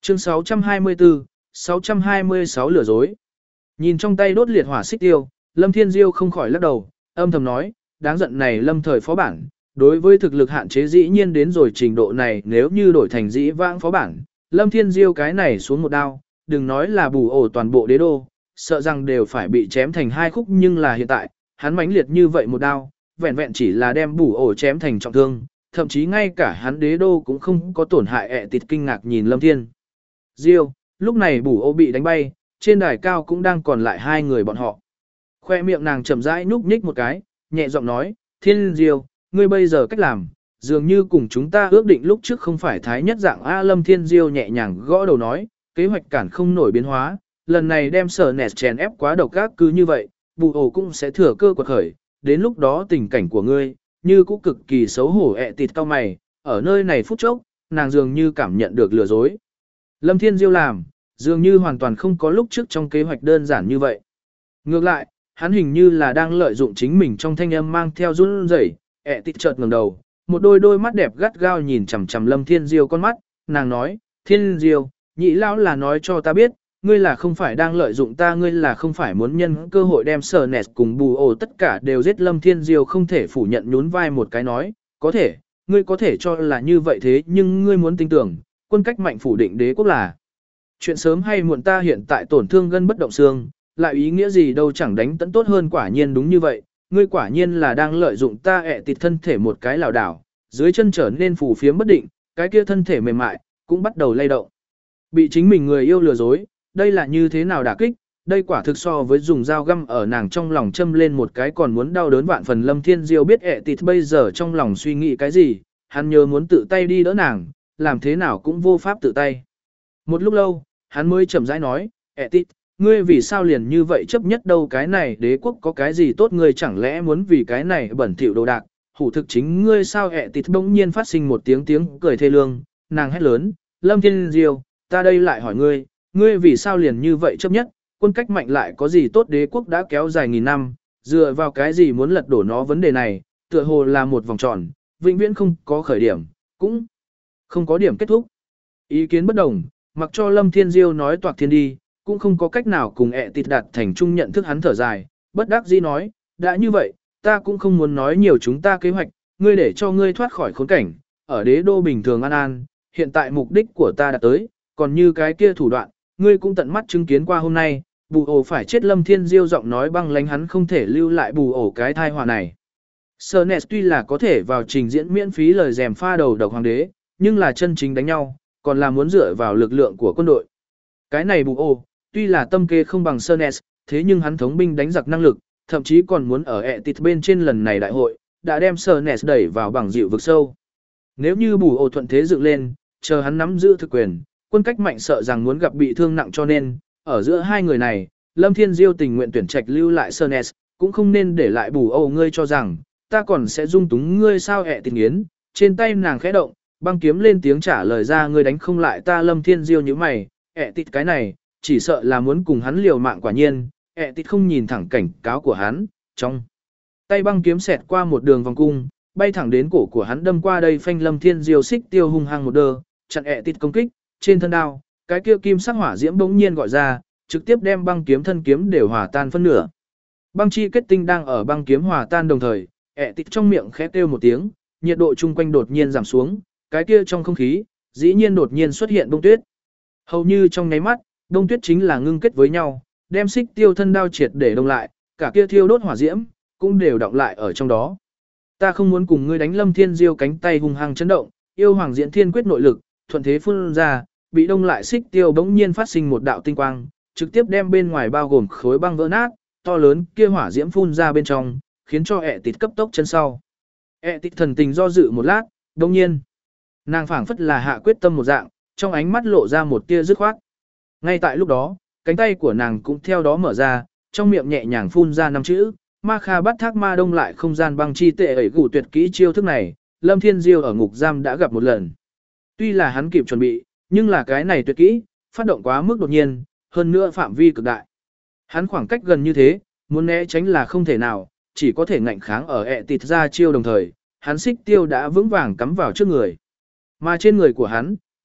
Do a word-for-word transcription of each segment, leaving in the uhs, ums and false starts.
Chương sáu trăm hai mươi tư, sáu trăm hai mươi sáu lừa dối. Nhìn trong tay đốt liệt hỏa xích tiêu, Lâm Thiên Diêu không khỏi lắc đầu, âm thầm nói, đáng giận này Lâm thời phó bản, đối với thực lực hạn chế dĩ nhiên đến rồi trình độ này, nếu như đổi thành dĩ vãng phó bản, Lâm Thiên Diêu cái này xuống một đao, đừng nói là bù ổ toàn bộ đế đô, sợ rằng đều phải bị chém thành hai khúc, nhưng là hiện tại, hắn mãnh liệt như vậy một đao, vẹn vẹn chỉ là đem bù ổ chém thành trọng thương, thậm chí ngay cả hắn đế đô cũng không có tổn hại. Ẹ tịt kinh ngạc nhìn Lâm Thiên Diêu, lúc này bù ổ bị đánh bay, trên đài cao cũng đang còn lại hai người bọn họ. Khoe miệng nàng chậm rãi nhúc nhích một cái, nhẹ giọng nói, Thiên Diêu, ngươi bây giờ cách làm, dường như cùng chúng ta ước định lúc trước không phải thái nhất dạng. A Lâm Thiên Diêu nhẹ nhàng gõ đầu nói, kế hoạch cản không nổi biến hóa, lần này đem sở nẹt chèn ép quá độc ác, cứ như vậy, bù ổ cũng sẽ thừa cơ quật khởi, đến lúc đó tình cảnh của ngươi, như cũng cực kỳ xấu hổ. Ẹ tịt cao mày, ở nơi này phút chốc, nàng dường như cảm nhận được lừa dối. Lâm Thiên Diêu làm, dường như hoàn toàn không có lúc trước trong kế hoạch đơn giản như vậy. Ngược lại, hắn hình như là đang lợi dụng chính mình trong thanh âm mang theo run rẩy. Ẹ tịt chợt ngẩng đầu, một đôi đôi mắt đẹp gắt gao nhìn chằm chằm Lâm Thiên Diêu con mắt, nàng nói, Thiên Diêu, nhị lão là nói cho ta biết, ngươi là không phải đang lợi dụng ta, ngươi là không phải muốn nhân cơ hội đem sở nẹt cùng bù ổ tất cả đều giết. Lâm Thiên Diêu không thể phủ nhận, nhún vai một cái nói, có thể, ngươi có thể cho là như vậy, thế nhưng ngươi muốn tin tưởng, quân cách mạnh phủ định đế quốc là chuyện sớm hay muộn. Ta hiện tại tổn thương gân bất động xương, lại ý nghĩa gì đâu, chẳng đánh tấn tốt hơn. Quả nhiên đúng như vậy, ngươi quả nhiên là đang lợi dụng ta. Ẹ tịt thân thể một cái lảo đảo, dưới chân trở nên phù phiếm bất định, cái kia thân thể mềm mại cũng bắt đầu lay động. Bị chính mình người yêu lừa dối, đây là như thế nào đả kích, đây quả thực so với dùng dao găm ở nàng trong lòng châm lên một cái còn muốn đau đớn vạn phần. Lâm Thiên Diêu biết Ẹ tịt bây giờ trong lòng suy nghĩ cái gì, hắn nhớ muốn tự tay đi đỡ nàng, làm thế nào cũng vô pháp tự tay. Một lúc lâu, hắn mới chậm rãi nói, Ẹ tịt, ngươi vì sao liền như vậy chấp nhất đâu, cái này đế quốc có cái gì tốt, ngươi chẳng lẽ muốn vì cái này bẩn thỉu đồ đạc, hủ thực chính ngươi sao? Ẹ tịt bỗng nhiên phát sinh một tiếng tiếng cười thê lương, nàng hét lớn, Lâm Thiên Diêu, ta đây lại hỏi ngươi, ngươi vì sao liền như vậy chấp nhất, quân cách mạnh lại có gì tốt, đế quốc đã kéo dài nghìn năm, dựa vào cái gì muốn lật đổ nó? Vấn đề này, tựa hồ là một vòng tròn, vĩnh viễn không có khởi điểm, cũng không có điểm kết thúc. Ý kiến bất đồng, mặc cho Lâm Thiên Diêu nói toạc thiên đi, cũng không có cách nào cùng Ẹ tịt đạt thành chung nhận thức. Hắn thở dài, bất đắc dĩ nói, đã như vậy, ta cũng không muốn nói nhiều, chúng ta kế hoạch, ngươi để cho ngươi thoát khỏi khốn cảnh, ở đế đô bình thường an an, hiện tại mục đích của ta đã tới, còn như cái kia thủ đoạn, ngươi cũng tận mắt chứng kiến qua hôm nay, bù ổ phải chết. Lâm Thiên Diêu giọng nói băng lãnh, hắn không thể lưu lại bù ổ cái thai họa này. Sernet tuy là có thể vào trình diễn miễn phí lời rèm pha đầu độc hoàng đế, nhưng là chân chính đánh nhau, còn là muốn dựa vào lực lượng của quân đội. Cái này bù ổ, tuy là tâm kế không bằng Sernet, thế nhưng hắn thống binh đánh giặc năng lực, thậm chí còn muốn ở Ẹ tịt bên trên lần này đại hội, đã đem Sernet đẩy vào bằng dịu vực sâu. Nếu như bù ổ thuận thế dựng lên, chờ hắn nắm giữ thực quyền, quân cách mạnh sợ rằng muốn gặp bị thương nặng, cho nên, ở giữa hai người này, Lâm Thiên Diêu tình nguyện tuyển trạch lưu lại Sernet, cũng không nên để lại bù ổ. Ngươi cho rằng, ta còn sẽ dung túng ngươi sao? Ẹ tịt nghiến, trên tay nàng khẽ động, băng kiếm lên tiếng trả lời ra, ngươi đánh không lại ta. Lâm Thiên Diêu nhíu mày, Ẹ tịt cái này, chỉ sợ là muốn cùng hắn liều mạng. Quả nhiên, Ẹ tịt không nhìn thẳng cảnh cáo của hắn, trong tay băng kiếm xẹt qua một đường vòng cung, bay thẳng đến cổ của hắn đâm qua đây. Phanh! Lâm Thiên Diêu xích tiêu hung hăng một đơ, chặn Ẹ tịt công kích, trên thân đao, cái kia kim sắc hỏa diễm bỗng nhiên gọi ra, trực tiếp đem băng kiếm thân kiếm đều hòa tan phân nửa. Băng chi kết tinh đang ở băng kiếm hòa tan đồng thời, Ẹ tịt trong miệng khẽ kêu một tiếng, nhiệt độ chung quanh đột nhiên giảm xuống, cái kia trong không khí, dĩ nhiên đột nhiên xuất hiện bông tuyết. Hầu như trong nháy mắt, đông tuyết chính là ngưng kết với nhau, đem xích tiêu thân đao triệt để đông lại, cả kia thiêu đốt hỏa diễm, cũng đều đọng lại ở trong đó. Ta không muốn cùng ngươi đánh! Lâm Thiên Diêu cánh tay hung hăng chấn động, yêu hoàng diễn thiên quyết nội lực, thuận thế phun ra, bị đông lại xích tiêu bỗng nhiên phát sinh một đạo tinh quang, trực tiếp đem bên ngoài bao gồm khối băng vỡ nát, to lớn kia hỏa diễm phun ra bên trong, khiến cho Ẹ tịt cấp tốc chân sau. Ẹ tịt thần tình do dự một lát, đồng nhiên, nàng phảng phất là hạ quyết tâm một dạng, trong ánh mắt lộ ra một tia dứt khoát. Ngay tại lúc đó, cánh tay của nàng cũng theo đó mở ra, trong miệng nhẹ nhàng phun ra năm chữ, Ma Kha Bắt Thác Ma Đông lại không gian băng chi tệ ẩy gù tuyệt kỹ. Chiêu thức này, Lâm Thiên Diêu ở ngục giam đã gặp một lần. Tuy là hắn kịp chuẩn bị, nhưng là cái này tuyệt kỹ, phát động quá mức đột nhiên, hơn nữa phạm vi cực đại. Hắn khoảng cách gần như thế, muốn né tránh là không thể nào, chỉ có thể ngạnh kháng ở Ẹ tịt ra chiêu đồng thời, hắn xích tiêu đã vững vàng cắm vào trước người. Mà trên người của hắn,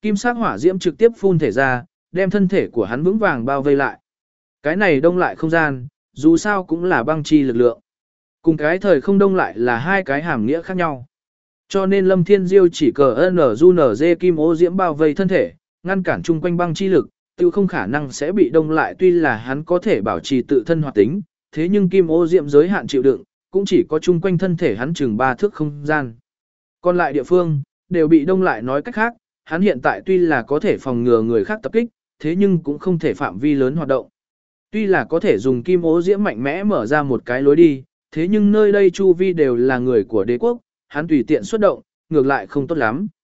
Kim sắc hỏa diễm trực tiếp phun thể ra, đem thân thể của hắn vững vàng bao vây lại. Cái này đông lại không gian, dù sao cũng là băng chi lực lượng. Cùng cái thời không đông lại là hai cái hàm nghĩa khác nhau. Cho nên Lâm Thiên Diêu chỉ cờ nờ du nờ dê kim ô diễm bao vây thân thể, ngăn cản chung quanh băng chi lực, tiêu không khả năng sẽ bị đông lại. Tuy là hắn có thể bảo trì tự thân hoạt tính, thế nhưng kim ô diễm giới hạn chịu đựng, cũng chỉ có chung quanh thân thể hắn chừng ba thước không gian. Còn lại địa phương, đều bị đông lại. Nói cách khác, hắn hiện tại tuy là có thể phòng ngừa người khác tập kích, thế nhưng cũng không thể phạm vi lớn hoạt động. Tuy là có thể dùng kim ô diễm mạnh mẽ mở ra một cái lối đi, thế nhưng nơi đây chu vi đều là người của đế quốc, hắn tùy tiện xuất động, ngược lại không tốt lắm.